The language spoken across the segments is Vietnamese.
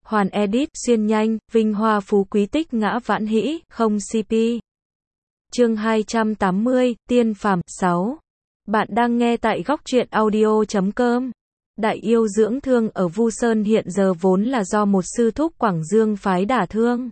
Hoàn edit, xuyên nhanh, vinh hoa phú quý tích ngã vãn hĩ, không CP. Chương 280, Tiên phàm, 6. Bạn đang nghe tại góc truyện audio.com. Đại yêu dưỡng thương ở Vu Sơn hiện giờ vốn là do một sư thúc Quảng Dương phái đả thương.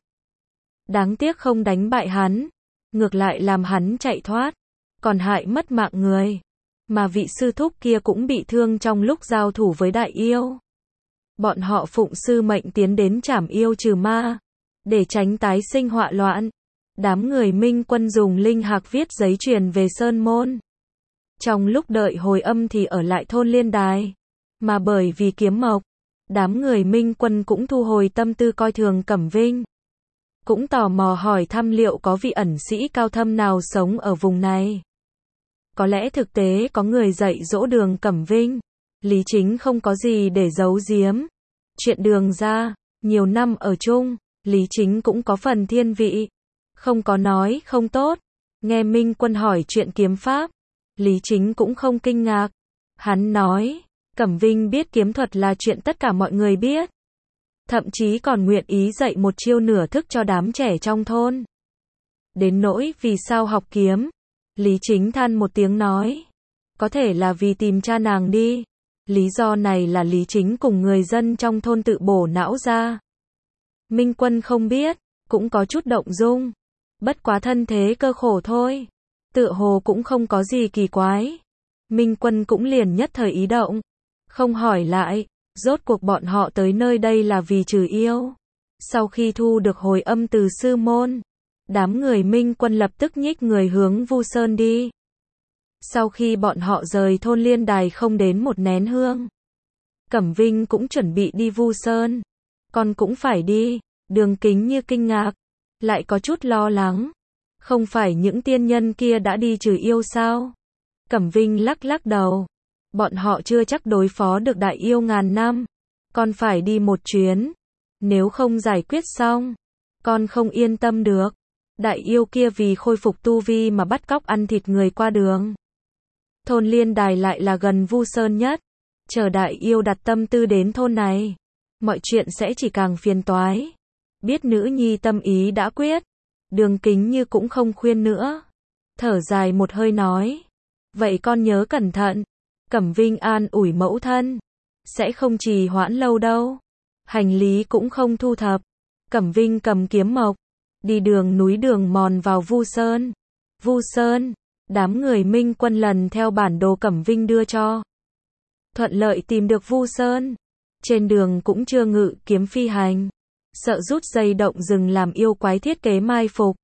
Đáng tiếc không đánh bại hắn, ngược lại làm hắn chạy thoát, còn hại mất mạng người. Mà vị sư thúc kia cũng bị thương trong lúc giao thủ với đại yêu. Bọn họ phụng sư mệnh tiến đến trảm yêu trừ ma, để tránh tái sinh họa loạn. Đám người Minh Quân dùng linh hạc viết giấy truyền về Sơn Môn. Trong lúc đợi hồi âm thì ở lại thôn Liên Đài. Mà bởi vì kiếm mộc, đám người Minh Quân cũng thu hồi tâm tư coi thường Cẩm Vinh. Cũng tò mò hỏi thăm liệu có vị ẩn sĩ cao thâm nào sống ở vùng này. Có lẽ thực tế có người dạy dỗ Đường Cẩm Vinh. Lý Chính không có gì để giấu giếm. Chuyện Đường ra, nhiều năm ở chung, Lý Chính cũng có phần thiên vị. Không có nói không tốt. Nghe Minh Quân hỏi chuyện kiếm pháp, Lý Chính cũng không kinh ngạc. Hắn nói, Cẩm Vinh biết kiếm thuật là chuyện tất cả mọi người biết. Thậm chí còn nguyện ý dạy một chiêu nửa thức cho đám trẻ trong thôn. Đến nỗi vì sao học kiếm, Lý Chính than một tiếng nói, có thể là vì tìm cha nàng đi. Lý do này là Lý Chính cùng người dân trong thôn tự bổ não ra. Minh Quân không biết, cũng có chút động dung. Bất quá thân thế cơ khổ thôi. Tựa hồ cũng không có gì kỳ quái. Minh Quân cũng liền nhất thời ý động. Không hỏi lại, rốt cuộc bọn họ tới nơi đây là vì trừ yêu. Sau khi thu được hồi âm từ sư môn, đám người Minh Quân lập tức nhích người hướng Vu Sơn đi. Sau khi bọn họ rời thôn Liên Đài không đến một nén hương, Cẩm Vinh cũng chuẩn bị đi Vu Sơn. Con cũng phải đi. Đường Kính Như kinh ngạc, lại có chút lo lắng. Không phải những tiên nhân kia đã đi trừ yêu sao? Cẩm Vinh lắc lắc đầu. Bọn họ chưa chắc đối phó được đại yêu ngàn năm. Con phải đi một chuyến. Nếu không giải quyết xong, con không yên tâm được. Đại yêu kia vì khôi phục tu vi mà bắt cóc ăn thịt người qua đường. Thôn Liên Đài lại là gần Vu Sơn nhất. Chờ đại yêu đặt tâm tư đến thôn này, mọi chuyện sẽ chỉ càng phiền toái. Biết nữ nhi tâm ý đã quyết, Đường Kính Như cũng không khuyên nữa. Thở dài một hơi nói, vậy con nhớ cẩn thận. Cẩm Vinh an ủi mẫu thân, sẽ không trì hoãn lâu đâu. Hành lý cũng không thu thập. Cẩm Vinh cầm kiếm mộc, đi đường núi đường mòn vào Vu Sơn. Vu Sơn, đám người Minh Quân lần theo bản đồ Cẩm Vinh đưa cho, thuận lợi tìm được Vu Sơn. Trên đường cũng chưa ngự kiếm phi hành, sợ rút dây động rừng làm yêu quái thiết kế mai phục.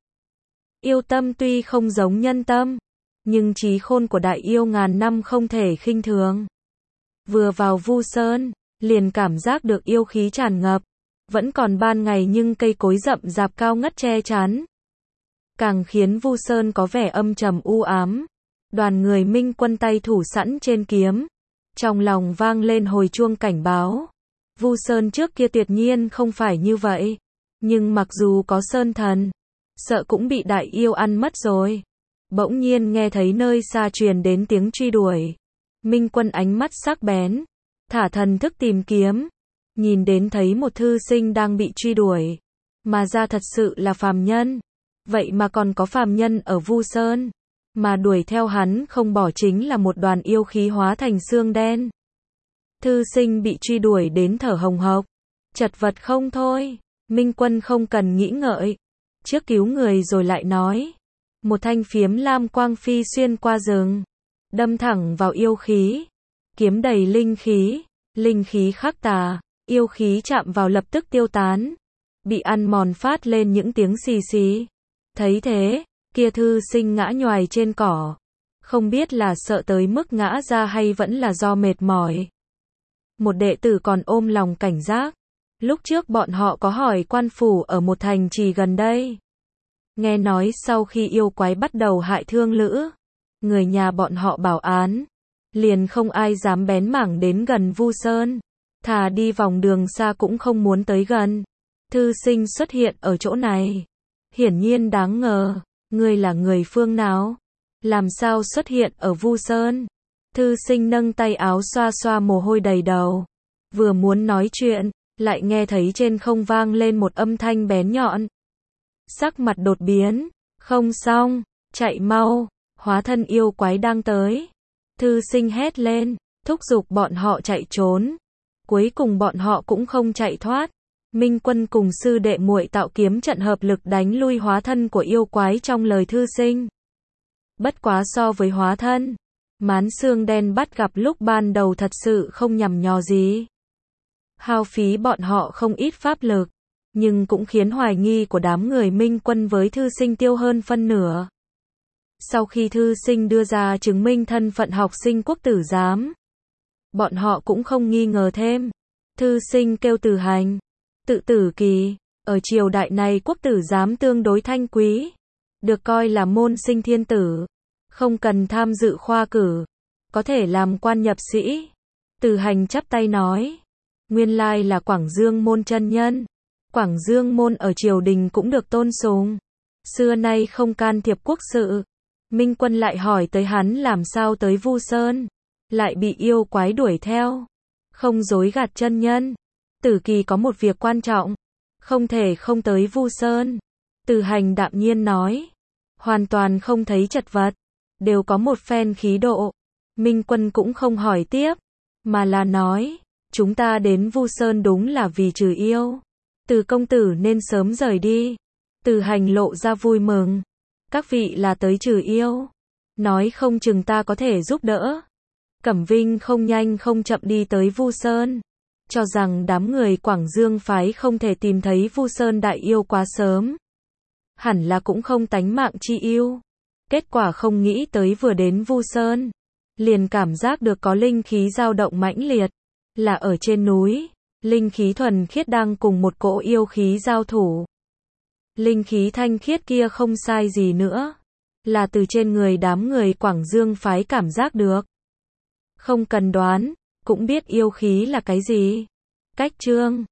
Yêu tâm tuy không giống nhân tâm, nhưng trí khôn của đại yêu ngàn năm không thể khinh thường. Vừa vào Vu Sơn, liền cảm giác được yêu khí tràn ngập. Vẫn còn ban ngày nhưng cây cối rậm rạp cao ngất che chắn, càng khiến Vu Sơn có vẻ âm trầm u ám. Đoàn người Minh Quân tay thủ sẵn trên kiếm, trong lòng vang lên hồi chuông cảnh báo. Vu Sơn trước kia tuyệt nhiên không phải như vậy. Nhưng mặc dù có sơn thần, sợ cũng bị đại yêu ăn mất rồi. Bỗng nhiên nghe thấy nơi xa truyền đến tiếng truy đuổi. Minh Quân ánh mắt sắc bén, thả thần thức tìm kiếm. Nhìn đến thấy một thư sinh đang bị truy đuổi. Mà ra thật sự là phàm nhân. Vậy mà còn có phàm nhân ở Vu Sơn. Mà đuổi theo hắn không bỏ chính là một đoàn yêu khí hóa thành xương đen. Thư sinh bị truy đuổi đến thở hồng hộc, chật vật không thôi. Minh Quân không cần nghĩ ngợi, trước cứu người rồi lại nói. Một thanh phiếm lam quang phi xuyên qua rừng, đâm thẳng vào yêu khí. Kiếm đầy linh khí khắc tà, yêu khí chạm vào lập tức tiêu tán, bị ăn mòn phát lên những tiếng xì xì. Thấy thế, kia thư sinh ngã nhoài trên cỏ, không biết là sợ tới mức ngã ra hay vẫn là do mệt mỏi. Một đệ tử còn ôm lòng cảnh giác. Lúc trước bọn họ có hỏi quan phủ ở một thành trì gần đây. Nghe nói sau khi yêu quái bắt đầu hại thương lữ, người nhà bọn họ bảo án, liền không ai dám bén mảng đến gần Vu Sơn. Thà đi vòng đường xa cũng không muốn tới gần. Thư sinh xuất hiện ở chỗ này, hiển nhiên đáng ngờ. Ngươi là người phương nào? Làm sao xuất hiện ở Vu Sơn? Thư sinh nâng tay áo xoa xoa mồ hôi đầy đầu. Vừa muốn nói chuyện, lại nghe thấy trên không vang lên một âm thanh bén nhọn. Sắc mặt đột biến, không xong, chạy mau, hóa thân yêu quái đang tới. Thư sinh hét lên, thúc giục bọn họ chạy trốn. Cuối cùng bọn họ cũng không chạy thoát. Minh Quân cùng sư đệ muội tạo kiếm trận hợp lực đánh lui hóa thân của yêu quái trong lời thư sinh. Bất quá so với hóa thân, Mán Xương Đen bắt gặp lúc ban đầu thật sự không nhằm nhò gì. Hao phí bọn họ không ít pháp lực, nhưng cũng khiến hoài nghi của đám người Minh Quân với thư sinh tiêu hơn phân nửa. Sau khi thư sinh đưa ra chứng minh thân phận học sinh quốc tử giám, bọn họ cũng không nghi ngờ thêm. Thư sinh kêu Từ Hành, tự tử kỳ, ở triều đại này quốc tử giám tương đối thanh quý, được coi là môn sinh thiên tử, không cần tham dự khoa cử, có thể làm quan nhập sĩ. Từ Hành chắp tay nói, nguyên lai là Quảng Dương môn chân nhân. Quảng Dương môn ở triều đình cũng được tôn sùng, xưa nay không can thiệp quốc sự. Minh Quân lại hỏi tới hắn làm sao tới Vu Sơn, lại bị yêu quái đuổi theo, không dối gạt chân nhân. Tử kỳ có một việc quan trọng, không thể không tới Vu Sơn. Từ Hành đạm nhiên nói, hoàn toàn không thấy chật vật, đều có một phen khí độ. Minh Quân cũng không hỏi tiếp, mà là nói, chúng ta đến Vu Sơn đúng là vì trừ yêu. Từ công tử nên sớm rời đi. Từ Hành lộ ra vui mừng, các vị là tới trừ yêu, nói không chừng ta có thể giúp đỡ. Cẩm Vinh không nhanh không chậm đi tới Vu Sơn, cho rằng đám người Quảng Dương phái không thể tìm thấy Vu Sơn đại yêu quá sớm, hẳn là cũng không tánh mạng chi yêu. Kết quả không nghĩ tới vừa đến Vu Sơn, liền cảm giác được có linh khí dao động mãnh liệt, là ở trên núi, linh khí thuần khiết đang cùng một cỗ yêu khí giao thủ. Linh khí thanh khiết kia không sai gì nữa, là từ trên người đám người Quảng Dương phái cảm giác được. Không cần đoán, cũng biết yêu khí là cái gì. Cách chương